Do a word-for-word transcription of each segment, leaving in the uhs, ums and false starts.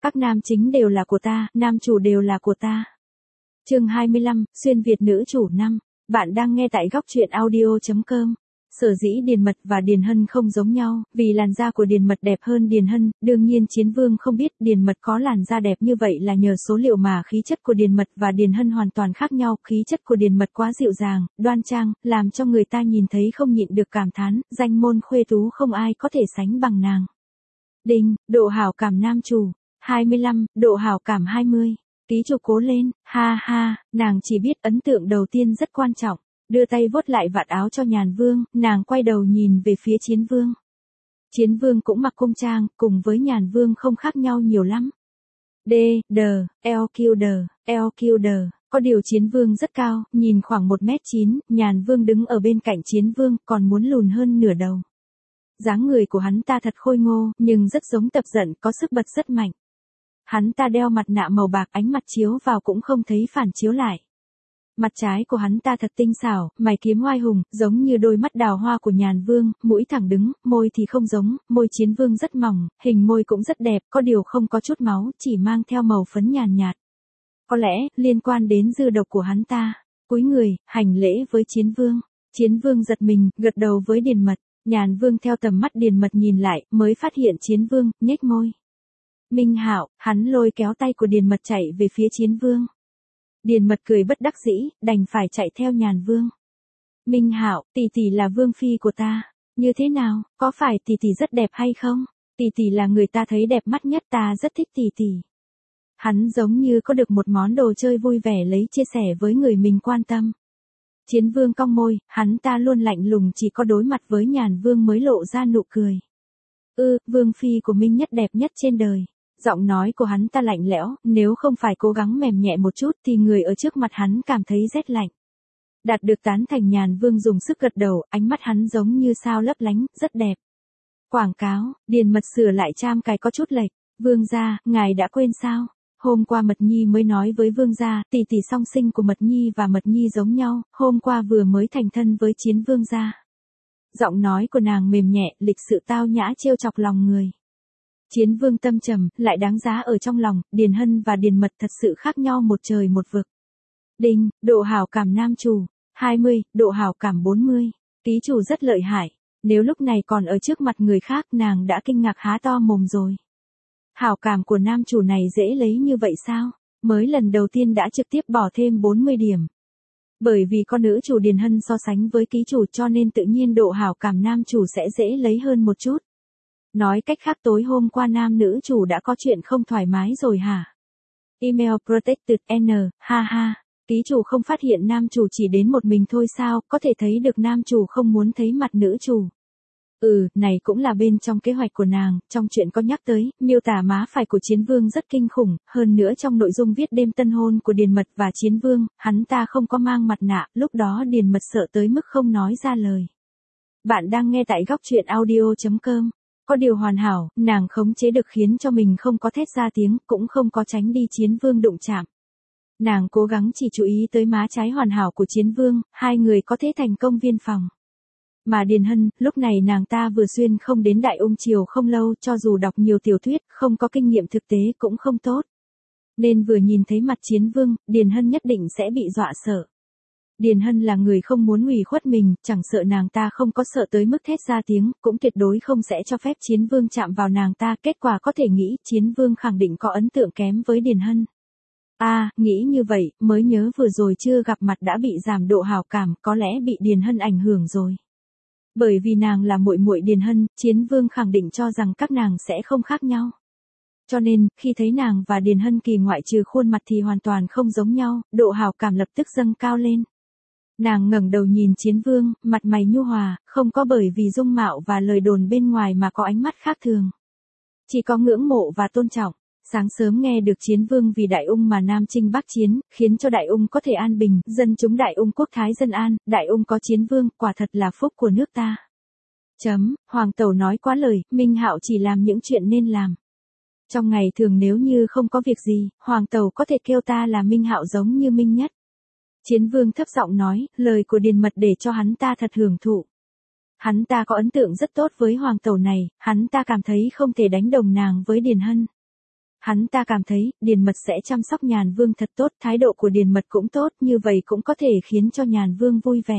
Các nam chính đều là của ta, nam chủ đều là của ta. Chương hai mươi lăm, xuyên Việt nữ chủ năm. Bạn đang nghe tại góc truyện audio chấm com. Sở dĩ Điền Mật và Điền Hân không giống nhau, vì làn da của Điền Mật đẹp hơn Điền Hân, đương nhiên Chiến Vương không biết Điền Mật có làn da đẹp như vậy là nhờ số liệu mà khí chất của Điền Mật và Điền Hân hoàn toàn khác nhau, khí chất của Điền Mật quá dịu dàng, đoan trang, làm cho người ta nhìn thấy không nhịn được cảm thán, danh môn khuê tú không ai có thể sánh bằng nàng. Đinh, độ hảo cảm nam chủ, hai mươi lăm, độ hảo cảm hai mươi. Ký chủ cố lên, ha ha, nàng chỉ biết ấn tượng đầu tiên rất quan trọng. Đưa tay vuốt lại vạt áo cho Nhàn Vương, nàng quay đầu nhìn về phía Chiến Vương. Chiến Vương cũng mặc cung trang, cùng với Nhàn Vương không khác nhau nhiều lắm. D, D, L Q D, L Q D, có điều Chiến Vương rất cao, nhìn khoảng một mét chín, Nhàn Vương đứng ở bên cạnh Chiến Vương, còn muốn lùn hơn nửa đầu. Dáng người của hắn ta thật khôi ngô, nhưng rất giống Tập Dận, có sức bật rất mạnh. Hắn ta đeo mặt nạ màu bạc, ánh mặt chiếu vào cũng không thấy phản chiếu lại. Mặt trái của hắn ta thật tinh xảo, mày kiếm oai hùng, giống như đôi mắt đào hoa của Nhàn Vương, mũi thẳng đứng, môi thì không giống, môi Chiến Vương rất mỏng, hình môi cũng rất đẹp, có điều không có chút máu, chỉ mang theo màu phấn nhàn nhạt. Có lẽ, liên quan đến dư độc của hắn ta. Cúi người, hành lễ với Chiến Vương. Chiến Vương giật mình, gật đầu với Điền Mật. Nhàn Vương theo tầm mắt Điền Mật nhìn lại, mới phát hiện Chiến Vương, nhếch môi. Minh Hạo, hắn lôi kéo tay của Điền Mật chạy về phía Chiến Vương. Điền Mật cười bất đắc dĩ, đành phải chạy theo Nhàn Vương. Minh Hạo, tỷ tỷ là vương phi của ta. Như thế nào, có phải tỷ tỷ rất đẹp hay không? Tỷ tỷ là người ta thấy đẹp mắt nhất, ta rất thích tỷ tỷ. Hắn giống như có được một món đồ chơi vui vẻ lấy chia sẻ với người mình quan tâm. Chiến Vương cong môi, hắn ta luôn lạnh lùng, chỉ có đối mặt với Nhàn Vương mới lộ ra nụ cười. Ư, vương phi của Minh nhất đẹp nhất trên đời. Giọng nói của hắn ta lạnh lẽo, nếu không phải cố gắng mềm nhẹ một chút thì người ở trước mặt hắn cảm thấy rét lạnh. Đạt được tán thành, Nhàn Vương dùng sức gật đầu, ánh mắt hắn giống như sao lấp lánh, rất đẹp. Quảng cáo, Điền Mật sửa lại tram cài có chút lệch. Vương gia, ngài đã quên sao? Hôm qua Mật Nhi mới nói với Vương gia, tỷ tỷ song sinh của Mật Nhi và Mật Nhi giống nhau, hôm qua vừa mới thành thân với Chiến Vương gia. Giọng nói của nàng mềm nhẹ, lịch sự tao nhã trêu chọc lòng người. Chiến Vương tâm trầm, lại đáng giá ở trong lòng, Điền Hân và Điền Mật thật sự khác nhau một trời một vực. Đinh, độ hảo cảm nam chủ, hai mươi, độ hảo cảm bốn mươi. Ký chủ rất lợi hại. Nếu lúc này còn ở trước mặt người khác, nàng đã kinh ngạc há to mồm rồi. Hảo cảm của nam chủ này dễ lấy như vậy sao? Mới lần đầu tiên đã trực tiếp bỏ thêm bốn mươi điểm. Bởi vì con nữ chủ Điền Hân so sánh với ký chủ cho nên tự nhiên độ hảo cảm nam chủ sẽ dễ lấy hơn một chút. Nói cách khác, tối hôm qua nam nữ chủ đã có chuyện không thoải mái rồi hả? Email protected N, ha ha. Ký chủ không phát hiện nam chủ chỉ đến một mình thôi sao, có thể thấy được nam chủ không muốn thấy mặt nữ chủ. Ừ, này cũng là bên trong kế hoạch của nàng, trong chuyện có nhắc tới, miêu tả má phải của Chiến Vương rất kinh khủng, hơn nữa trong nội dung viết đêm tân hôn của Điền Mật và Chiến Vương, hắn ta không có mang mặt nạ, lúc đó Điền Mật sợ tới mức không nói ra lời. Bạn đang nghe tại góc truyện audio chấm com. Có điều hoàn hảo, nàng khống chế được khiến cho mình không có thét ra tiếng, cũng không có tránh đi Chiến Vương đụng chạm. Nàng cố gắng chỉ chú ý tới má trái hoàn hảo của Chiến Vương, hai người có thể thành công viên phòng. Mà Điền Hân, lúc này nàng ta vừa xuyên không đến Đại Ung Triều không lâu, cho dù đọc nhiều tiểu thuyết, không có kinh nghiệm thực tế cũng không tốt. Nên vừa nhìn thấy mặt Chiến Vương, Điền Hân nhất định sẽ bị dọa sợ. Điền Hân là người không muốn ủy khuất mình, chẳng sợ nàng ta không có sợ tới mức thét ra tiếng, cũng tuyệt đối không sẽ cho phép Chiến Vương chạm vào nàng ta, kết quả có thể nghĩ Chiến Vương khẳng định có ấn tượng kém với Điền Hân. À, nghĩ như vậy, mới nhớ vừa rồi chưa gặp mặt đã bị giảm độ hảo cảm, có lẽ bị Điền Hân ảnh hưởng rồi. Bởi vì nàng là muội muội Điền Hân, Chiến Vương khẳng định cho rằng các nàng sẽ không khác nhau. Cho nên, khi thấy nàng và Điền Hân kỳ ngoại trừ khuôn mặt thì hoàn toàn không giống nhau, độ hảo cảm lập tức dâng cao lên. Nàng ngẩng đầu nhìn Chiến Vương, mặt mày nhu hòa, không có bởi vì dung mạo và lời đồn bên ngoài mà có ánh mắt khác thường. Chỉ có ngưỡng mộ và tôn trọng. Sáng sớm nghe được Chiến Vương vì Đại Ung mà Nam chinh Bắc chiến, khiến cho Đại Ung có thể an bình, dân chúng Đại Ung quốc thái dân an, Đại Ung có Chiến Vương, quả thật là phúc của nước ta. Chấm, Hoàng tẩu nói quá lời, Minh Hạo chỉ làm những chuyện nên làm. Trong ngày thường nếu như không có việc gì, Hoàng tẩu có thể kêu ta là Minh Hạo giống như Minh Nhất. Chiến Vương thấp giọng nói, lời của Điền Mật để cho hắn ta thật hưởng thụ. Hắn ta có ấn tượng rất tốt với Hoàng tẩu này, hắn ta cảm thấy không thể đánh đồng nàng với Điền Hân. Hắn ta cảm thấy, Điền Mật sẽ chăm sóc Nhàn Vương thật tốt, thái độ của Điền Mật cũng tốt, như vậy cũng có thể khiến cho Nhàn Vương vui vẻ.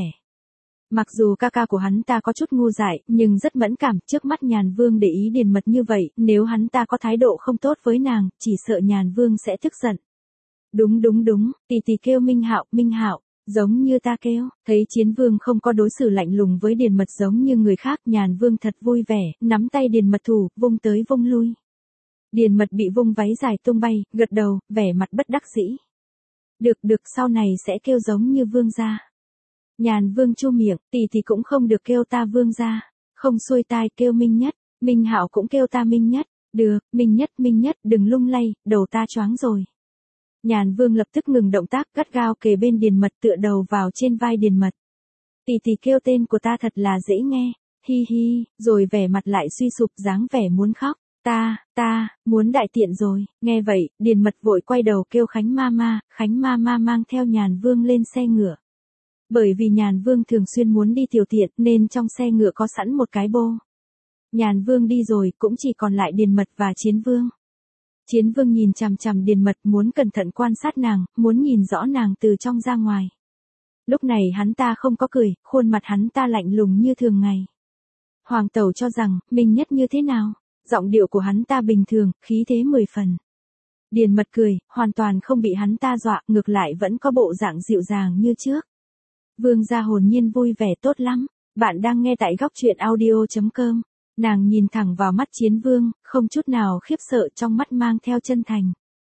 Mặc dù ca ca của hắn ta có chút ngu dại, nhưng rất mẫn cảm, trước mắt Nhàn Vương để ý Điền Mật như vậy, nếu hắn ta có thái độ không tốt với nàng, chỉ sợ Nhàn Vương sẽ tức giận. Đúng đúng đúng, tỷ tỷ kêu Minh Hạo, Minh Hạo, giống như ta kêu, thấy Chiến Vương không có đối xử lạnh lùng với Điền Mật giống như người khác, Nhàn Vương thật vui vẻ, nắm tay Điền Mật thủ, vung tới vung lui. Điền Mật bị vung váy dài tung bay, gật đầu, vẻ mặt bất đắc dĩ. Được được, sau này sẽ kêu giống như Vương gia. Nhàn Vương chu miệng, tỷ tỷ cũng không được kêu ta Vương gia, không xuôi tai kêu Minh Nhất, Minh Hạo cũng kêu ta Minh Nhất, được, Minh Nhất Minh Nhất, đừng lung lay, đầu ta choáng rồi. Nhàn Vương lập tức ngừng động tác, gắt gao kề bên Điền Mật, tựa đầu vào trên vai Điền Mật. Tỷ tỷ kêu tên của ta thật là dễ nghe, hi hi, rồi vẻ mặt lại suy sụp dáng vẻ muốn khóc. Ta, ta, muốn đại tiện rồi, nghe vậy, Điền Mật vội quay đầu kêu Khánh Mama, Khánh Mama mang theo Nhàn Vương lên xe ngựa. Bởi vì Nhàn Vương thường xuyên muốn đi tiểu tiện nên trong xe ngựa có sẵn một cái bô. Nhàn Vương đi rồi, cũng chỉ còn lại Điền Mật và Chiến Vương. Chiến Vương nhìn chằm chằm Điền Mật, muốn cẩn thận quan sát nàng, muốn nhìn rõ nàng từ trong ra ngoài. Lúc này hắn ta không có cười, khuôn mặt hắn ta lạnh lùng như thường ngày. Hoàng tẩu cho rằng, Minh Nhất như thế nào? Giọng điệu của hắn ta bình thường, khí thế mười phần. Điền Mật cười, hoàn toàn không bị hắn ta dọa, ngược lại vẫn có bộ dạng dịu dàng như trước. Vương gia hồn nhiên vui vẻ tốt lắm. Bạn đang nghe tại góc truyện audio chấm com. Nàng nhìn thẳng vào mắt Chiến Vương, không chút nào khiếp sợ, trong mắt mang theo chân thành.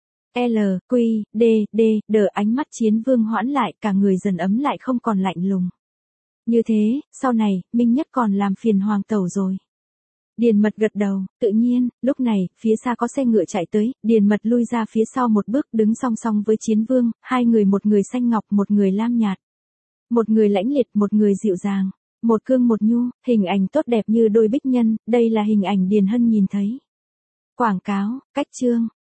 L, Q, D, D, D, ánh mắt Chiến Vương hoãn lại, cả người dần ấm lại không còn lạnh lùng. Như thế, sau này, Minh Nhất còn làm phiền hoàng tẩu rồi. Điền Mật gật đầu, tự nhiên, lúc này, phía xa có xe ngựa chạy tới, Điền Mật lui ra phía sau một bước, đứng song song với Chiến Vương, hai người, một người xanh ngọc, một người lam nhạt. Một người lãnh liệt, một người dịu dàng, một cương một nhu, hình ảnh tốt đẹp như đôi bích nhân, đây là hình ảnh Điền Hân nhìn thấy. Quảng cáo, cách chương,